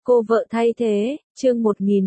Cô vợ thay thế, chương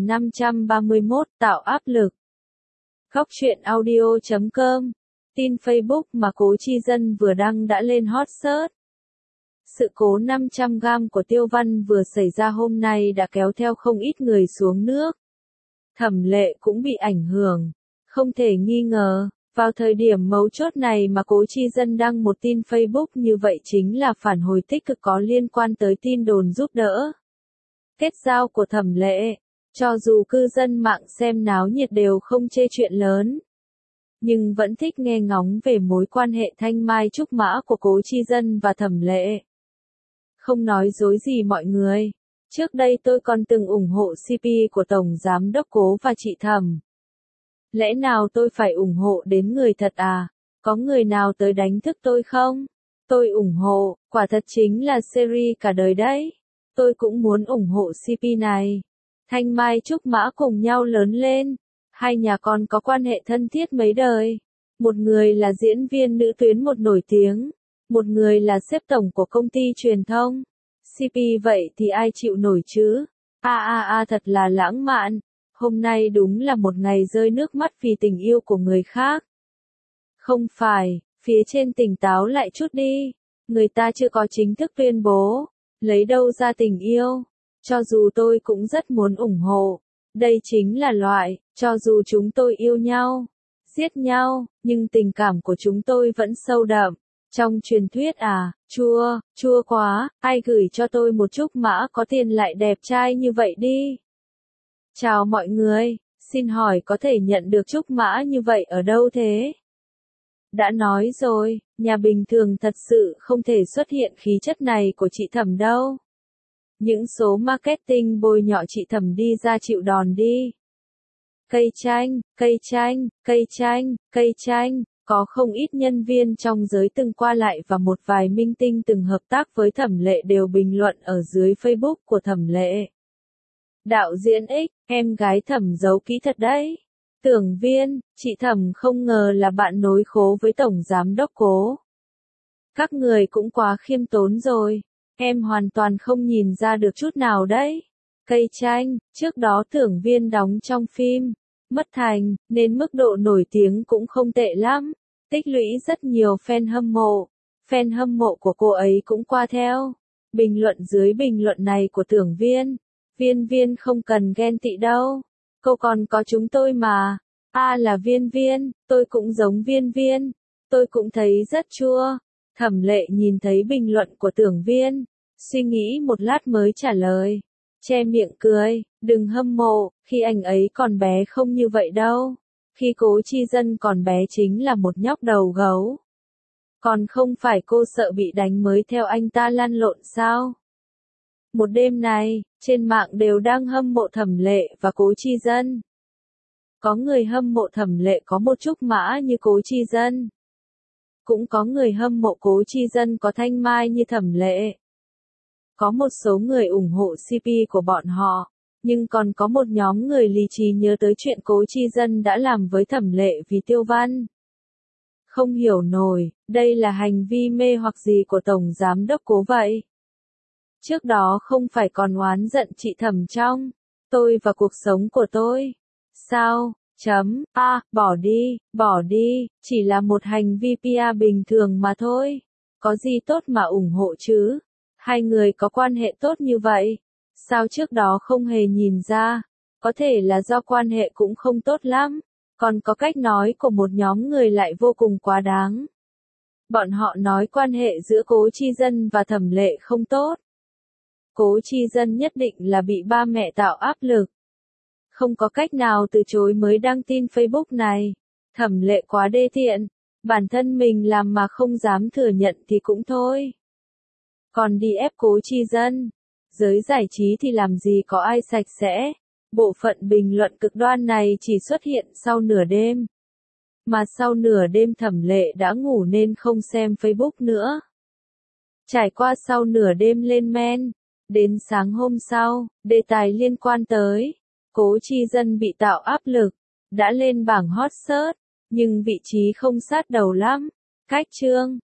1531, tạo áp lực. Góc truyện audio.com. Tin Facebook mà Cố Chi Dân vừa đăng đã lên hot search. Sự cố 500g của Tiêu Văn vừa xảy ra hôm nay đã kéo theo không ít người xuống nước. Thẩm Lệ cũng bị ảnh hưởng. Không thể nghi ngờ, vào thời điểm mấu chốt này mà Cố Chi Dân đăng một tin Facebook như vậy chính là phản hồi tích cực có liên quan tới tin đồn giúp đỡ kết giao của Thẩm Lệ. Cho dù cư dân mạng xem náo nhiệt đều không chê chuyện lớn, nhưng vẫn thích nghe ngóng về mối quan hệ thanh mai trúc mã của Cố Chi Dân và Thẩm Lệ. Không nói dối gì mọi người, trước đây tôi còn từng ủng hộ CP của Tổng Giám đốc Cố và chị Thẩm. Lẽ nào tôi phải ủng hộ đến người thật à? Có người nào tới đánh thức tôi không? Tôi ủng hộ, quả thật chính là series cả đời đấy. Tôi cũng muốn ủng hộ CP này. Thanh mai trúc mã cùng nhau lớn lên. Hai nhà con có quan hệ thân thiết mấy đời. Một người là diễn viên nữ tuyến một nổi tiếng. Một người là sếp tổng của công ty truyền thông. CP vậy thì ai chịu nổi chứ? Thật là lãng mạn. Hôm nay đúng là một ngày rơi nước mắt vì tình yêu của người khác. Không phải, phía trên tỉnh táo lại chút đi. Người ta chưa có chính thức tuyên bố. Lấy đâu ra tình yêu? Cho dù tôi cũng rất muốn ủng hộ. Đây chính là loại, cho dù chúng tôi yêu nhau, giết nhau, nhưng tình cảm của chúng tôi vẫn sâu đậm. Trong truyền thuyết chua quá, ai gửi cho tôi một trúc mã có tiền lại đẹp trai như vậy đi. Chào mọi người, xin hỏi có thể nhận được trúc mã như vậy ở đâu thế? Đã nói rồi, nhà bình thường thật sự không thể xuất hiện khí chất này của chị Thẩm đâu. Những số marketing bôi nhọ chị Thẩm đi ra chịu đòn đi. Cây chanh, có không ít nhân viên trong giới từng qua lại và một vài minh tinh từng hợp tác với Thẩm Lệ đều bình luận ở dưới Facebook của Thẩm Lệ. Đạo diễn X, em gái Thẩm giấu kỹ thật đấy. Tưởng Viên, chị Thẩm không ngờ là bạn nối khố với Tổng Giám đốc Cố. Các người cũng quá khiêm tốn rồi. Em hoàn toàn không nhìn ra được chút nào đấy. Cây chanh, trước đó Tưởng Viên đóng trong phim Mất Thành, nên mức độ nổi tiếng cũng không tệ lắm. Tích lũy rất nhiều fan hâm mộ. Fan hâm mộ của cô ấy cũng qua theo. Bình luận dưới bình luận này của Tưởng Viên. Viên không cần ghen tị đâu. Cô còn có chúng tôi mà. Là Viên, tôi cũng giống Viên. Tôi cũng thấy rất chua. Thẩm Lệ nhìn thấy bình luận của Tưởng Viên. Suy nghĩ một lát mới trả lời. Che miệng cười, đừng hâm mộ, khi anh ấy còn bé không như vậy đâu. Khi Cố Chi Dân còn bé chính là một nhóc đầu gấu. Còn không phải cô sợ bị đánh mới theo anh ta lăn lộn sao? Một đêm này, trên mạng đều đang hâm mộ Thẩm Lệ và Cố Chi Dân. Có người hâm mộ Thẩm Lệ có một trúc mã như Cố Chi Dân. Cũng có người hâm mộ Cố Chi Dân có thanh mai như Thẩm Lệ. Có một số người ủng hộ CP của bọn họ, nhưng còn có một nhóm người lý trí nhớ tới chuyện Cố Chi Dân đã làm với Thẩm Lệ vì Tiêu Văn. Không hiểu nổi, đây là hành vi mê hoặc gì của Tổng Giám đốc Cố vậy? Trước đó không phải còn oán giận chị Thẩm trong Tôi và cuộc sống của tôi. Sao? Bỏ đi, chỉ là một hành vi PR bình thường mà thôi. Có gì tốt mà ủng hộ chứ? Hai người có quan hệ tốt như vậy. Sao trước đó không hề nhìn ra? Có thể là do quan hệ cũng không tốt lắm. Còn có cách nói của một nhóm người lại vô cùng quá đáng. Bọn họ nói quan hệ giữa Cố Chi Dân và Thẩm Lệ không tốt. Cố Chi Dân nhất định là bị ba mẹ tạo áp lực. Không có cách nào từ chối mới đăng tin Facebook này. Thẩm Lệ quá đê tiện. Bản thân mình làm mà không dám thừa nhận thì cũng thôi. Còn đi ép Cố Chi Dân. Giới giải trí thì làm gì có ai sạch sẽ. Bộ phận bình luận cực đoan này chỉ xuất hiện sau nửa đêm. Mà sau nửa đêm Thẩm Lệ đã ngủ nên không xem Facebook nữa. Trải qua sau nửa đêm lên men. Đến sáng hôm sau, đề tài liên quan tới Cố Chi Dân bị tạo áp lực, đã lên bảng hot search, nhưng vị trí không sát đầu lắm. Cách chương